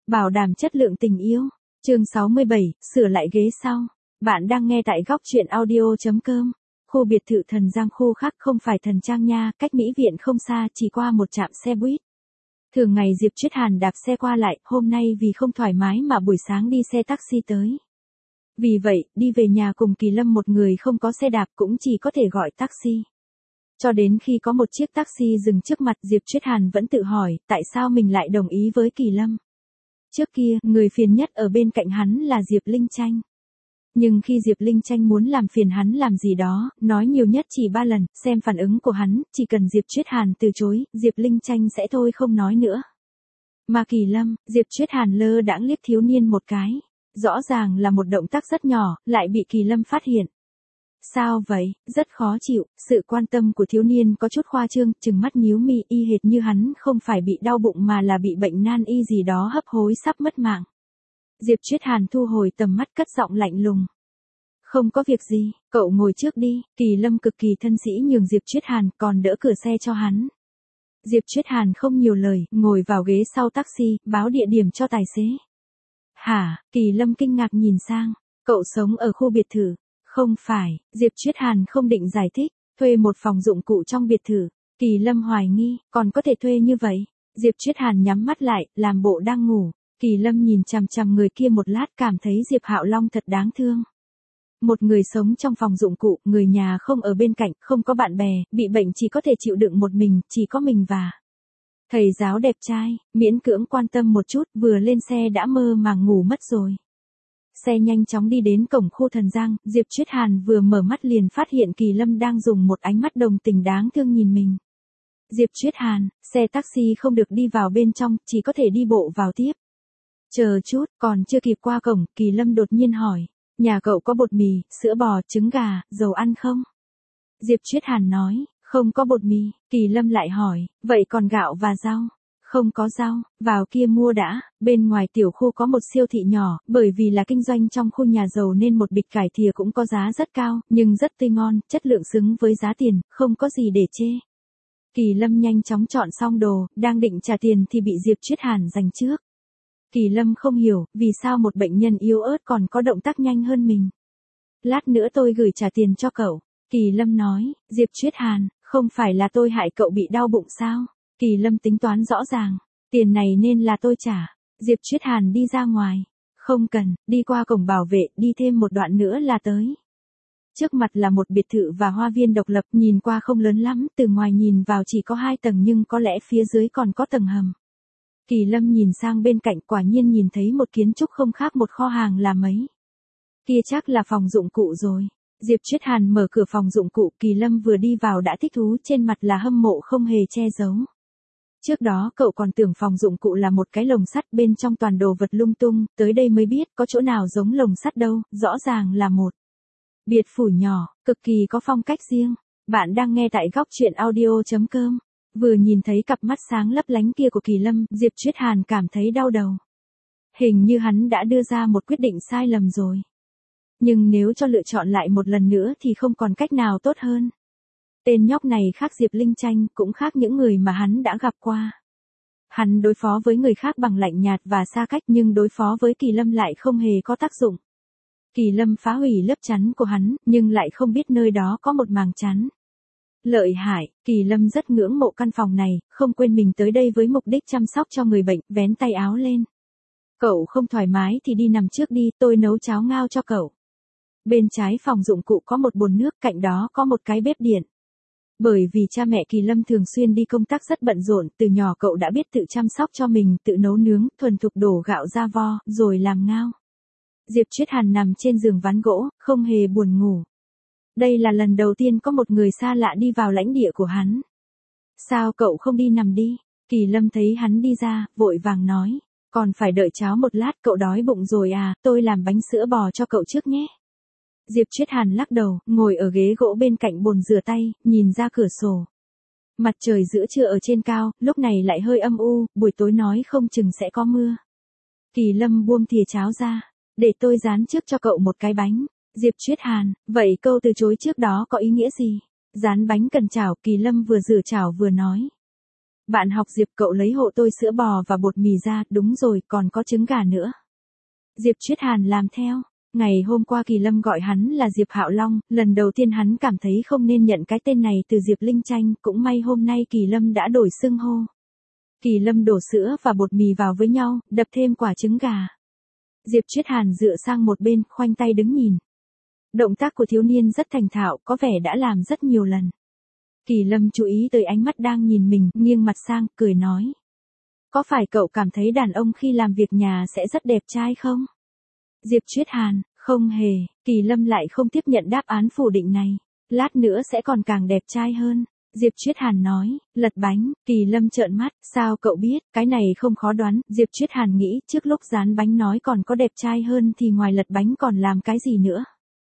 Bảo đảm chất lượng tình yêu. Chương 67, sửa lại ghế sau. Bạn đang nghe tại góc truyện audio.com. Khu biệt thự Thần Giang khu khác không phải Thần Trang nha, cách Mỹ Viện không xa, chỉ qua một trạm xe buýt. Thường ngày Diệp Chuyết Hàn đạp xe qua lại, hôm nay vì không thoải mái mà buổi sáng đi xe taxi tới. Vì vậy, đi về nhà cùng Kỳ Lâm một người không có xe đạp cũng chỉ có thể gọi taxi. Cho đến khi có một chiếc taxi dừng trước mặt, Diệp Chuyết Hàn vẫn tự hỏi, tại sao mình lại đồng ý với Kỳ Lâm. Trước kia, người phiền nhất ở bên cạnh hắn là Diệp Linh Tranh. Nhưng khi Diệp Linh Tranh muốn làm phiền hắn làm gì đó, nói nhiều nhất chỉ 3 lần, xem phản ứng của hắn, chỉ cần Diệp Chuyết Hàn từ chối, Diệp Linh Tranh sẽ thôi không nói nữa. Mà Kỳ Lâm, Diệp Chuyết Hàn lơ đãng liếc thiếu niên một cái. Rõ ràng là một động tác rất nhỏ, lại bị Kỳ Lâm phát hiện. Sao vậy, rất khó chịu, sự quan tâm của thiếu niên có chút khoa trương, trừng mắt nhíu mi y hệt như hắn không phải bị đau bụng mà là bị bệnh nan y gì đó hấp hối sắp mất mạng. Diệp Chuyết Hàn thu hồi tầm mắt cất giọng lạnh lùng. Không có việc gì, cậu ngồi trước đi. Kỳ Lâm cực kỳ thân sĩ nhường Diệp Chuyết Hàn còn đỡ cửa xe cho hắn. Diệp Chuyết Hàn không nhiều lời, ngồi vào ghế sau taxi, báo địa điểm cho tài xế. Hả, Kỳ Lâm kinh ngạc nhìn sang, cậu sống ở khu biệt thự. Không phải, Diệp Chuyết Hàn không định giải thích, thuê một phòng dụng cụ trong biệt thự. Kỳ Lâm hoài nghi, còn có thể thuê như vậy. Diệp Chuyết Hàn nhắm mắt lại, làm bộ đang ngủ. Kỳ Lâm nhìn chằm chằm người kia một lát cảm thấy Diệp Hạo Long thật đáng thương. Một người sống trong phòng dụng cụ, người nhà không ở bên cạnh, không có bạn bè, bị bệnh chỉ có thể chịu đựng một mình, chỉ có mình và thầy giáo đẹp trai, miễn cưỡng quan tâm một chút, vừa lên xe đã mơ màng ngủ mất rồi. Xe nhanh chóng đi đến cổng khu Thần Giang, Diệp Chuyết Hàn vừa mở mắt liền phát hiện Kỳ Lâm đang dùng một ánh mắt đồng tình đáng thương nhìn mình. Diệp Chuyết Hàn, xe taxi không được đi vào bên trong, chỉ có thể đi bộ vào tiếp. Chờ chút, còn chưa kịp qua cổng, Kỳ Lâm đột nhiên hỏi, nhà cậu có bột mì, sữa bò, trứng gà, dầu ăn không? Diệp Chuyết Hàn nói, không có bột mì. Kỳ Lâm lại hỏi, vậy còn gạo và rau? Không có rau, vào kia mua đã. Bên ngoài tiểu khu có một siêu thị nhỏ, bởi vì là kinh doanh trong khu nhà giàu nên một bịch cải thìa cũng có giá rất cao, nhưng rất tươi ngon, chất lượng xứng với giá tiền, không có gì để chê. Kỳ Lâm nhanh chóng chọn xong đồ, đang định trả tiền thì bị Diệp Chuyết Hàn giành trước. Kỳ Lâm không hiểu, vì sao một bệnh nhân yếu ớt còn có động tác nhanh hơn mình. Lát nữa tôi gửi trả tiền cho cậu. Kỳ Lâm nói, Diệp Chuyết Hàn, không phải là tôi hại cậu bị đau bụng sao? Kỳ Lâm tính toán rõ ràng, tiền này nên là tôi trả. Diệp Chuyết Hàn đi ra ngoài. Không cần, đi qua cổng bảo vệ, đi thêm một đoạn nữa là tới. Trước mặt là một biệt thự và hoa viên độc lập, nhìn qua không lớn lắm, từ ngoài nhìn vào chỉ có 2 tầng nhưng có lẽ phía dưới còn có tầng hầm. Kỳ Lâm nhìn sang bên cạnh, quả nhiên nhìn thấy một kiến trúc không khác một kho hàng là mấy. Kia chắc là phòng dụng cụ rồi. Diệp Chuyết Hàn mở cửa phòng dụng cụ, Kỳ Lâm vừa đi vào đã thích thú, trên mặt là hâm mộ không hề che giấu. Trước đó cậu còn tưởng phòng dụng cụ là một cái lồng sắt bên trong toàn đồ vật lung tung, tới đây mới biết có chỗ nào giống lồng sắt đâu, rõ ràng là một biệt phủ nhỏ, cực kỳ có phong cách riêng. Bạn đang nghe tại góc truyện audio.com. Vừa nhìn thấy cặp mắt sáng lấp lánh kia của Kỳ Lâm, Diệp Chuyết Hàn cảm thấy đau đầu. Hình như hắn đã đưa ra một quyết định sai lầm rồi. Nhưng nếu cho lựa chọn lại một lần nữa thì không còn cách nào tốt hơn. Tên nhóc này khác Diệp Linh Tranh, cũng khác những người mà hắn đã gặp qua. Hắn đối phó với người khác bằng lạnh nhạt và xa cách nhưng đối phó với Kỳ Lâm lại không hề có tác dụng. Kỳ Lâm phá hủy lớp chắn của hắn, nhưng lại không biết nơi đó có một màng chắn. Lợi hại, Kỳ Lâm rất ngưỡng mộ căn phòng này, không quên mình tới đây với mục đích chăm sóc cho người bệnh, vén tay áo lên. Cậu không thoải mái thì đi nằm trước đi, tôi nấu cháo ngao cho cậu. Bên trái phòng dụng cụ có một bồn nước, cạnh đó có một cái bếp điện. Bởi vì cha mẹ Kỳ Lâm thường xuyên đi công tác rất bận rộn, từ nhỏ cậu đã biết tự chăm sóc cho mình, tự nấu nướng, thuần thục đổ gạo ra vo, rồi làm ngao. Diệp Chuyết Hàn nằm trên giường ván gỗ, không hề buồn ngủ. Đây là lần đầu tiên có một người xa lạ đi vào lãnh địa của hắn. Sao cậu không đi nằm đi? Kỳ Lâm thấy hắn đi ra, vội vàng nói. Còn phải đợi cháo một lát, cậu đói bụng rồi à, tôi làm bánh sữa bò cho cậu trước nhé. Diệp Chuyết Hàn lắc đầu, ngồi ở ghế gỗ bên cạnh bồn rửa tay, nhìn ra cửa sổ. Mặt trời giữa trưa ở trên cao, lúc này lại hơi âm u, buổi tối nói không chừng sẽ có mưa. Kỳ Lâm buông thìa cháo ra, để tôi rán trước cho cậu một cái bánh. Diệp Chuyết Hàn, vậy câu từ chối trước đó có ý nghĩa gì? Rán bánh cần chảo, Kỳ Lâm vừa rửa chảo vừa nói. Bạn học Diệp, cậu lấy hộ tôi sữa bò và bột mì ra, đúng rồi, còn có trứng gà nữa. Diệp Triết Hàn làm theo. Ngày hôm qua Kỳ Lâm gọi hắn là Diệp Hạo Long, lần đầu tiên hắn cảm thấy không nên nhận cái tên này từ Diệp Linh Tranh, cũng may hôm nay Kỳ Lâm đã đổi xưng hô. Kỳ Lâm đổ sữa và bột mì vào với nhau, đập thêm quả trứng gà. Diệp Triết Hàn dựa sang một bên, khoanh tay đứng nhìn. Động tác của thiếu niên rất thành thạo, có vẻ đã làm rất nhiều lần. Kỳ Lâm chú ý tới ánh mắt đang nhìn mình, nghiêng mặt sang, cười nói. Có phải cậu cảm thấy đàn ông khi làm việc nhà sẽ rất đẹp trai không? Diệp Triết Hàn, không hề, Kỳ Lâm lại không tiếp nhận đáp án phủ định này. Lát nữa sẽ còn càng đẹp trai hơn. Diệp Triết Hàn nói, lật bánh. Kỳ Lâm trợn mắt, sao cậu biết, cái này không khó đoán. Diệp Triết Hàn nghĩ, trước lúc dán bánh nói còn có đẹp trai hơn thì ngoài lật bánh còn làm cái gì nữa.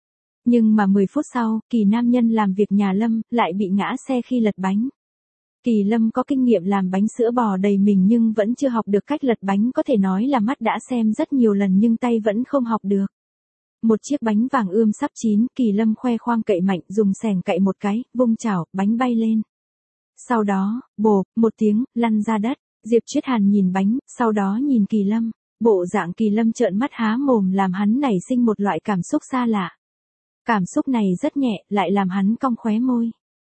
Nhưng mà 10 phút sau, Kỳ nam nhân làm việc nhà Lâm, lại bị ngã xe khi lật bánh. Kỳ Lâm có kinh nghiệm làm bánh sữa bò đầy mình nhưng vẫn chưa học được cách lật bánh, có thể nói là mắt đã xem rất nhiều lần nhưng tay vẫn không học được. Một chiếc bánh vàng ươm sắp chín, Kỳ Lâm khoe khoang cậy mạnh, dùng xẻng cậy một cái, vung chảo, bánh bay lên. Sau đó, bộp, một tiếng, lăn ra đất. Diệp Triết Hàn nhìn bánh, sau đó nhìn Kỳ Lâm. Bộ dạng Kỳ Lâm trợn mắt há mồm làm hắn nảy sinh một loại cảm xúc xa lạ. Cảm xúc này rất nhẹ, lại làm hắn cong khóe môi.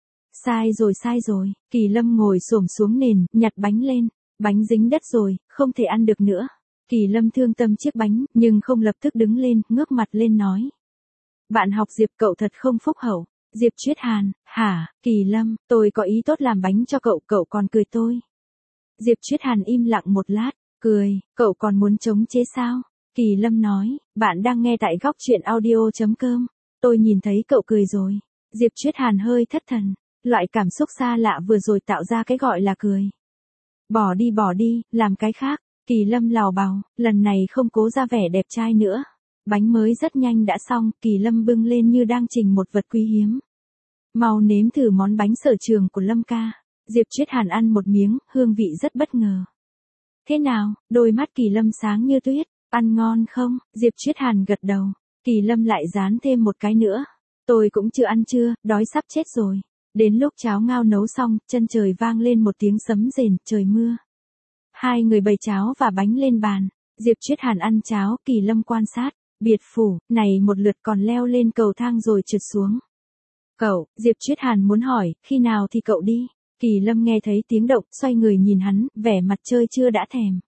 Sai rồi, Kỳ Lâm ngồi xổm xuống nền, nhặt bánh lên. Bánh dính đất rồi, không thể ăn được nữa. Kỳ Lâm thương tâm chiếc bánh, nhưng không lập tức đứng lên, ngước mặt lên nói. Bạn học Diệp, cậu thật không phúc hậu. Diệp Triết Hàn, hả, Kỳ Lâm, tôi có ý tốt làm bánh cho cậu, cậu còn cười tôi. Diệp Triết Hàn im lặng một lát, cười, cậu còn muốn chống chế sao? Kỳ Lâm nói, bạn đang nghe tại góc truyện audio.com. Tôi nhìn thấy cậu cười rồi. Diệp Triết Hàn hơi thất thần. Loại cảm xúc xa lạ vừa rồi tạo ra cái gọi là cười. Bỏ đi, làm cái khác. Kỳ Lâm lào bào, lần này không cố ra vẻ đẹp trai nữa. Bánh mới rất nhanh đã xong, Kỳ Lâm bưng lên như đang trình một vật quý hiếm. Mau nếm thử món bánh sở trường của Lâm ca. Diệp Triết Hàn ăn một miếng, hương vị rất bất ngờ. Thế nào, đôi mắt Kỳ Lâm sáng như tuyết, ăn ngon không? Diệp Triết Hàn gật đầu. Kỳ Lâm lại dán thêm một cái nữa. Tôi cũng chưa ăn trưa, đói sắp chết rồi. Đến lúc cháo ngao nấu xong, chân trời vang lên một tiếng sấm rền, trời mưa. Hai người bày cháo và bánh lên bàn. Diệp Triết Hàn ăn cháo, Kỳ Lâm quan sát. Biệt phủ, này một lượt còn leo lên cầu thang rồi trượt xuống. Cậu, Diệp Triết Hàn muốn hỏi, khi nào thì cậu đi? Kỳ Lâm nghe thấy tiếng động, xoay người nhìn hắn, vẻ mặt chơi chưa đã thèm.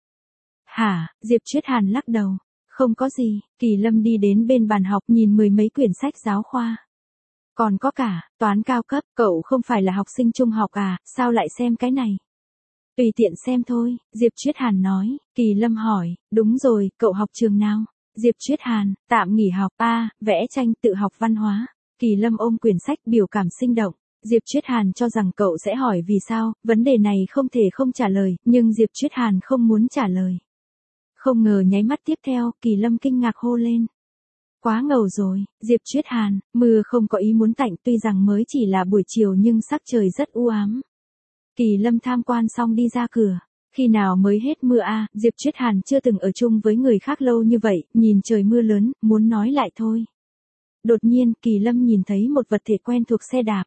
Hả, Diệp Triết Hàn lắc đầu. Không có gì, Kỳ Lâm đi đến bên bàn học nhìn mười mấy quyển sách giáo khoa. Còn có cả, toán cao cấp, cậu không phải là học sinh trung học à, sao lại xem cái này? Tùy tiện xem thôi, Diệp Triết Hàn nói. Kỳ Lâm hỏi, đúng rồi, cậu học trường nào? Diệp Triết Hàn, tạm nghỉ học, vẽ tranh, tự học văn hóa. Kỳ Lâm ôm quyển sách biểu cảm sinh động. Diệp Triết Hàn cho rằng cậu sẽ hỏi vì sao, vấn đề này không thể không trả lời, nhưng Diệp Triết Hàn không muốn trả lời. Không ngờ nháy mắt tiếp theo, Kỳ Lâm kinh ngạc hô lên. Quá ngầu rồi, Diệp Triết Hàn, mưa không có ý muốn tạnh, tuy rằng mới chỉ là buổi chiều nhưng sắc trời rất u ám. Kỳ Lâm tham quan xong đi ra cửa. Khi nào mới hết mưa Diệp Triết Hàn chưa từng ở chung với người khác lâu như vậy, nhìn trời mưa lớn, muốn nói lại thôi. Đột nhiên, Kỳ Lâm nhìn thấy một vật thể quen thuộc xe đạp.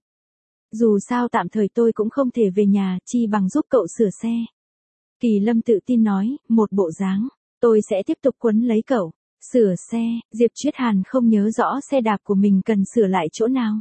Dù sao tạm thời tôi cũng không thể về nhà, chi bằng giúp cậu sửa xe. Kỳ Lâm tự tin nói, một bộ dáng. Tôi sẽ tiếp tục quấn lấy cậu. Sửa xe, Diệp Triết Hàn không nhớ rõ xe đạp của mình cần sửa lại chỗ nào.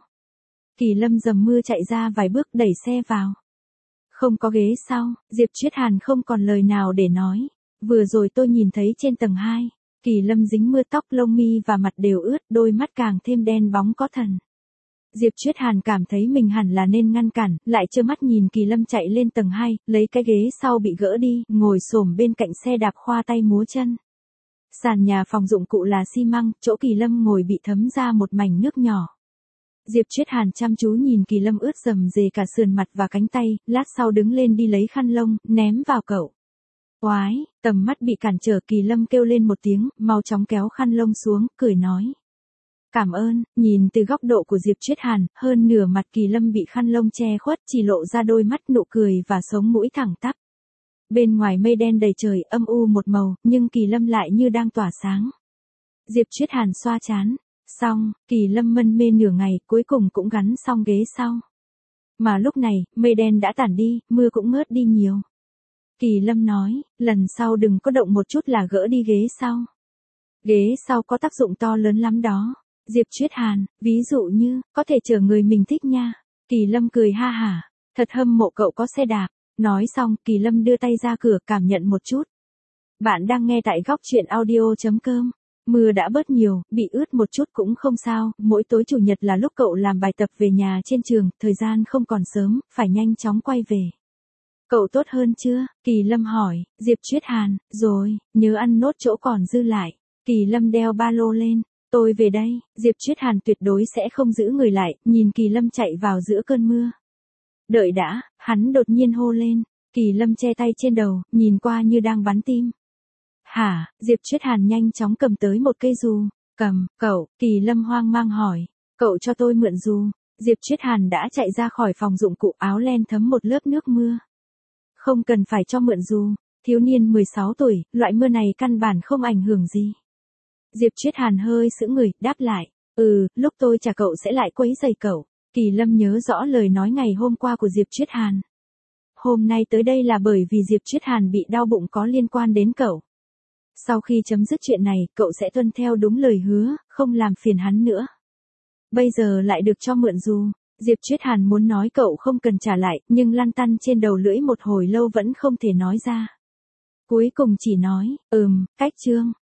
Kỳ Lâm dầm mưa chạy ra vài bước đẩy xe vào. Không có ghế sau, Diệp Triết Hàn không còn lời nào để nói. Vừa rồi tôi nhìn thấy trên tầng 2, Kỳ Lâm dính mưa tóc lông mi và mặt đều ướt, đôi mắt càng thêm đen bóng có thần. Diệp Triết Hàn cảm thấy mình hẳn là nên ngăn cản, lại trơ mắt nhìn Kỳ Lâm chạy lên tầng 2, lấy cái ghế sau bị gỡ đi, ngồi xổm bên cạnh xe đạp khoa tay múa chân. Sàn nhà phòng dụng cụ là xi măng, chỗ Kỳ Lâm ngồi bị thấm ra một mảnh nước nhỏ. Diệp Triết Hàn chăm chú nhìn Kỳ Lâm ướt rầm rề cả sườn mặt và cánh tay, lát sau đứng lên đi lấy khăn lông, ném vào cậu. Oái, tầm mắt bị cản trở, Kỳ Lâm kêu lên một tiếng, mau chóng kéo khăn lông xuống, cười nói. Cảm ơn, nhìn từ góc độ của Diệp Triết Hàn, hơn nửa mặt Kỳ Lâm bị khăn lông che khuất, chỉ lộ ra đôi mắt, nụ cười và sống mũi thẳng tắp. Bên ngoài mây đen đầy trời, âm u một màu, nhưng Kỳ Lâm lại như đang tỏa sáng. Diệp Triết Hàn xoa trán. Xong, Kỳ Lâm mân mê nửa ngày, cuối cùng cũng gắn xong ghế sau. Mà lúc này, mây đen đã tản đi, mưa cũng ngớt đi nhiều. Kỳ Lâm nói, lần sau đừng có động một chút là gỡ đi ghế sau. Ghế sau có tác dụng to lớn lắm đó. Diệp Chuyết Hàn, ví dụ như, có thể chở người mình thích nha. Kỳ Lâm cười ha hả, thật hâm mộ cậu có xe đạp. Nói xong, Kỳ Lâm đưa tay ra cửa cảm nhận một chút. Bạn đang nghe tại góc chuyện audio.com. Mưa đã bớt nhiều, bị ướt một chút cũng không sao, mỗi tối chủ nhật là lúc cậu làm bài tập về nhà trên trường, thời gian không còn sớm, phải nhanh chóng quay về. Cậu tốt hơn chưa? Kỳ Lâm hỏi, Diệp Chuyết Hàn, rồi, nhớ ăn nốt chỗ còn dư lại. Kỳ Lâm đeo ba lô lên, tôi về đây, Diệp Chuyết Hàn tuyệt đối sẽ không giữ người lại, nhìn Kỳ Lâm chạy vào giữa cơn mưa. Đợi đã, hắn đột nhiên hô lên, Kỳ Lâm che tay trên đầu, nhìn qua như đang bắn tim. Hả, Diệp Chuyết Hàn nhanh chóng cầm tới một cây dù, cậu, Kỳ Lâm hoang mang hỏi, cậu cho tôi mượn dù. Diệp Chuyết Hàn đã chạy ra khỏi phòng dụng cụ, áo len thấm một lớp nước mưa. Không cần phải cho mượn dù, thiếu niên 16 tuổi, loại mưa này căn bản không ảnh hưởng gì. Diệp Chuyết Hàn hơi sững người, đáp lại, lúc tôi trả cậu sẽ lại quấy rầy cậu. Kỳ Lâm nhớ rõ lời nói ngày hôm qua của Diệp Chuyết Hàn. Hôm nay tới đây là bởi vì Diệp Chuyết Hàn bị đau bụng có liên quan đến cậu. Sau khi chấm dứt chuyện này, cậu sẽ tuân theo đúng lời hứa, không làm phiền hắn nữa. Bây giờ lại được cho mượn dù. Diệp Chuyết Hàn muốn nói cậu không cần trả lại, nhưng lăn tăn trên đầu lưỡi một hồi lâu vẫn không thể nói ra. Cuối cùng chỉ nói, cách Trương.